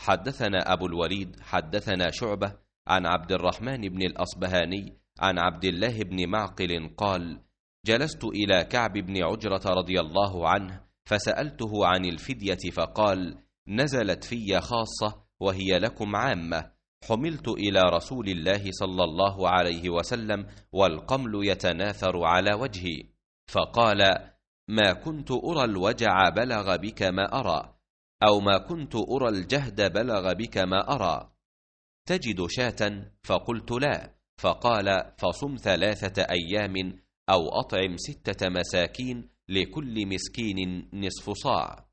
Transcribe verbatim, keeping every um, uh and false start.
حدثنا أبو الوليد حدثنا شعبة عن عبد الرحمن بن الأصبهاني عن عبد الله بن معقل قال: جلست إلى كعب بن عجرة رضي الله عنه فسألته عن الفدية فقال: نزلت في خاصة وهي لكم عامة. حملت إلى رسول الله صلى الله عليه وسلم والقمل يتناثر على وجهي، فقال: ما كنت أرى الوجع بلغ بك ما أرى، أو ما كنت أرى الجهد بلغ بك ما أرى. تجد شاة؟ فقلت لا. فقال: فصم ثلاثة أيام أو أطعم ستة مساكين لكل مسكين نصف صاع.